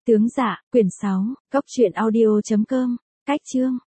Tướng Dạ, quyển 6, cốc truyện audio.com, cách chương.